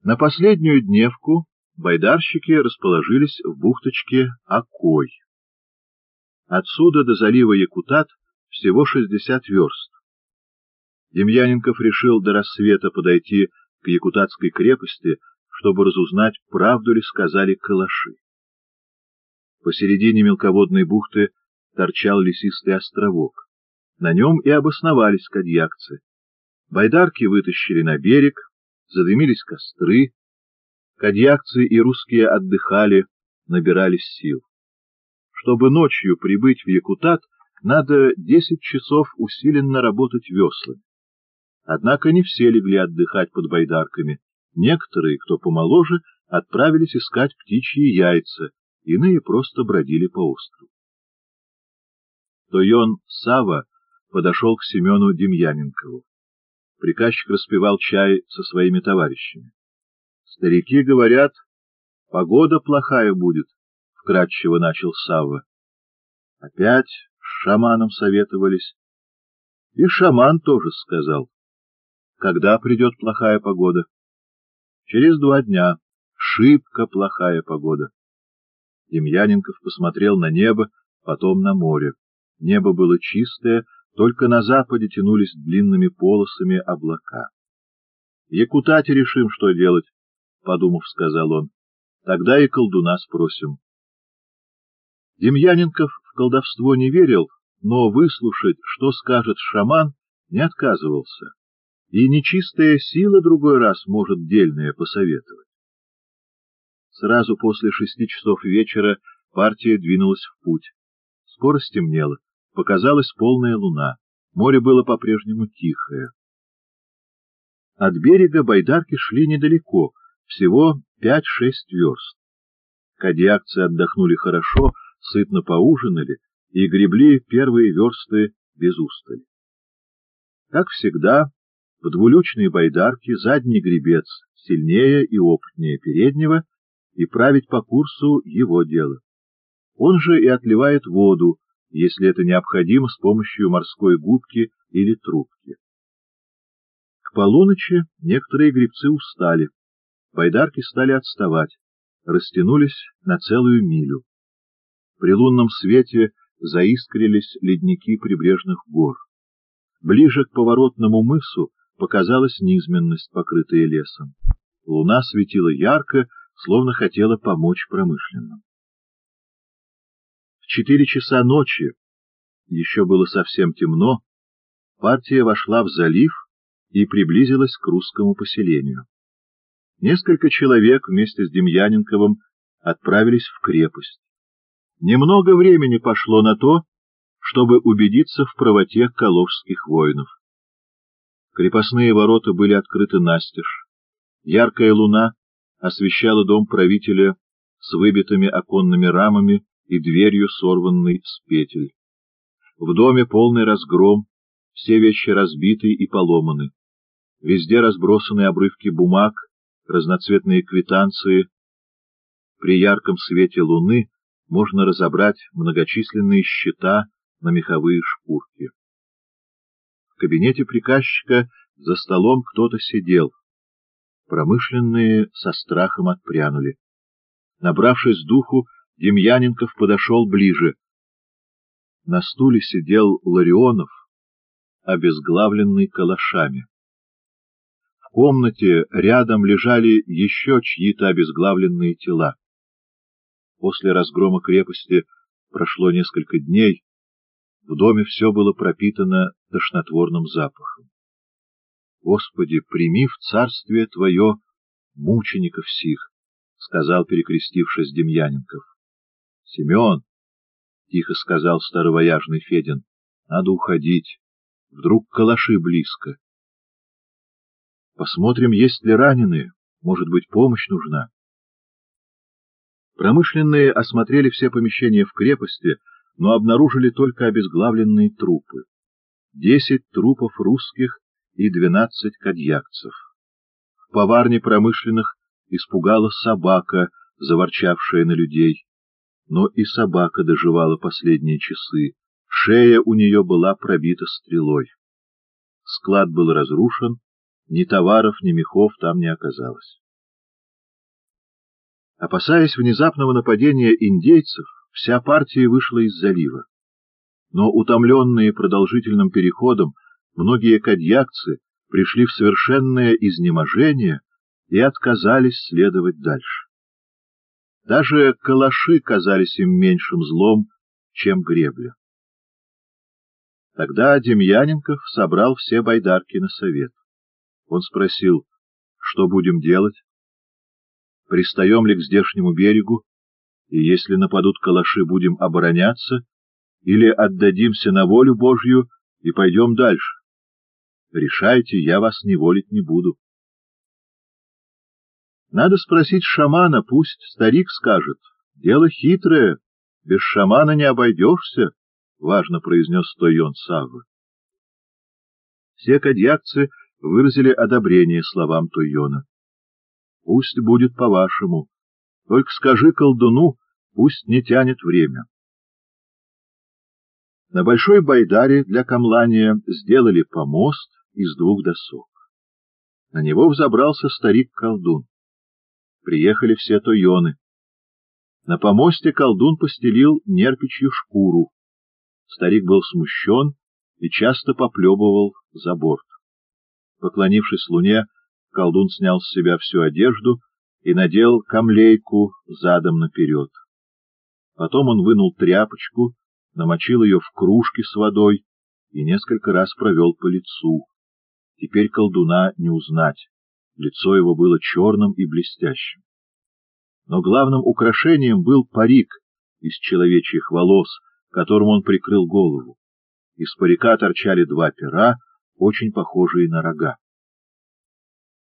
На последнюю дневку байдарщики расположились в бухточке Окой. Отсюда до залива Якутат всего 60 верст. Демьяненков решил до рассвета подойти к Якутатской крепости, чтобы разузнать, правду ли сказали калаши. Посередине мелководной бухты торчал лесистый островок. На нем и обосновались кадьякцы. Байдарки вытащили на берег, задымились костры. Кадьякцы и русские отдыхали, набирались сил. Чтобы ночью прибыть в Якутат, надо 10 часов усиленно работать веслами. Однако не все легли отдыхать под байдарками. Некоторые, кто помоложе, отправились искать птичьи яйца, иные просто бродили по острову. Тойон Сава подошел к Семену Демьяненкову. Приказчик распивал чай со своими товарищами. — Старики говорят, погода плохая будет, — вкратчиво начал Савва. Опять с шаманом советовались. И шаман тоже сказал. Когда придет плохая погода? Через 2 дня. Шибко плохая погода. Демьяненков посмотрел на небо, потом на море. Небо было чистое, только на западе тянулись длинными полосами облака. — В Якутате решим, что делать, — подумав, сказал он. — Тогда и колдуна спросим. Демьяненков в колдовство не верил, но выслушать, что скажет шаман, не отказывался. И нечистая сила другой раз может дельное посоветовать. Сразу после 6 часов вечера партия двинулась в путь. Скоро стемнело, показалась полная луна, море было по-прежнему тихое. От берега байдарки шли недалеко, всего 5-6 верст. Кадьякцы отдохнули хорошо, сытно поужинали и гребли первые версты без устали. Как всегда, в двулючной байдарке задний гребец сильнее и опытнее переднего, и править по курсу его дело. Он же и отливает воду, если это необходимо, с помощью морской губки или трубки. К полуночи некоторые гребцы устали, байдарки стали отставать, растянулись на целую милю. При лунном свете заискрились ледники прибрежных гор. Ближе к поворотному мысу показалась низменность, покрытая лесом. Луна светила ярко, словно хотела помочь промышленным. В 4 часа ночи, еще было совсем темно, партия вошла в залив и приблизилась к русскому поселению. Несколько человек вместе с Демьяненковым отправились в крепость. Немного времени пошло на то, чтобы убедиться в правоте калужских воинов. Крепостные ворота были открыты настежь. Яркая луна освещала дом правителя с выбитыми оконными рамами и дверью, сорванной с петель. В доме полный разгром, все вещи разбиты и поломаны. Везде разбросаны обрывки бумаг, разноцветные квитанции. При ярком свете луны можно разобрать многочисленные счета на меховые шкурки. В кабинете приказчика за столом кто-то сидел. Промышленные со страхом отпрянули. Набравшись духу, Демьяненков подошел ближе. На стуле сидел Ларионов, обезглавленный калашами. В комнате рядом лежали еще чьи-то обезглавленные тела. После разгрома крепости прошло несколько дней, в доме все было пропитано тошнотворным запахом. «Господи, прими в царствие Твое мучеников сих», — сказал, перекрестившись, Демьяненков. — Семен, — тихо сказал старовояжный Федин, — надо уходить. Вдруг калаши близко. Посмотрим, есть ли раненые. Может быть, помощь нужна. Промышленные осмотрели все помещения в крепости, но обнаружили только обезглавленные трупы. 10 трупов русских и 12 кадьякцев. В поварне промышленных испугала собака, заворчавшая на людей. Но и собака доживала последние часы, шея у нее была пробита стрелой. Склад был разрушен, ни товаров, ни мехов там не оказалось. Опасаясь внезапного нападения индейцев, вся партия вышла из залива. Но, утомленные продолжительным переходом, многие кадьякцы пришли в совершенное изнеможение и отказались следовать дальше. Даже калаши казались им меньшим злом, чем гребля. Тогда Демьяненков собрал все байдарки на совет. Он спросил, что будем делать? Пристаем ли к здешнему берегу, и если нападут калаши, будем обороняться, или отдадимся на волю Божью и пойдем дальше? Решайте, я вас неволить не буду. Надо спросить шамана, пусть старик скажет. Дело хитрое, без шамана не обойдешься, — важно произнес Тойон Саввы. Все кадьякцы выразили одобрение словам Тойона. Пусть будет по-вашему, только скажи колдуну, пусть не тянет время. На большой байдаре для камлания сделали помост из 2 досок. На него взобрался старик-колдун. Приехали все тойоны. На помосте колдун постелил нерпичью шкуру. Старик был смущен и часто поплевывал за борт. Поклонившись луне, колдун снял с себя всю одежду и надел камлейку задом наперед. Потом он вынул тряпочку, намочил ее в кружке с водой и несколько раз провел по лицу. Теперь колдуна не узнать, лицо его было черным и блестящим. Но главным украшением был парик из человечьих волос, которым он прикрыл голову. Из парика торчали 2 пера, очень похожие на рога.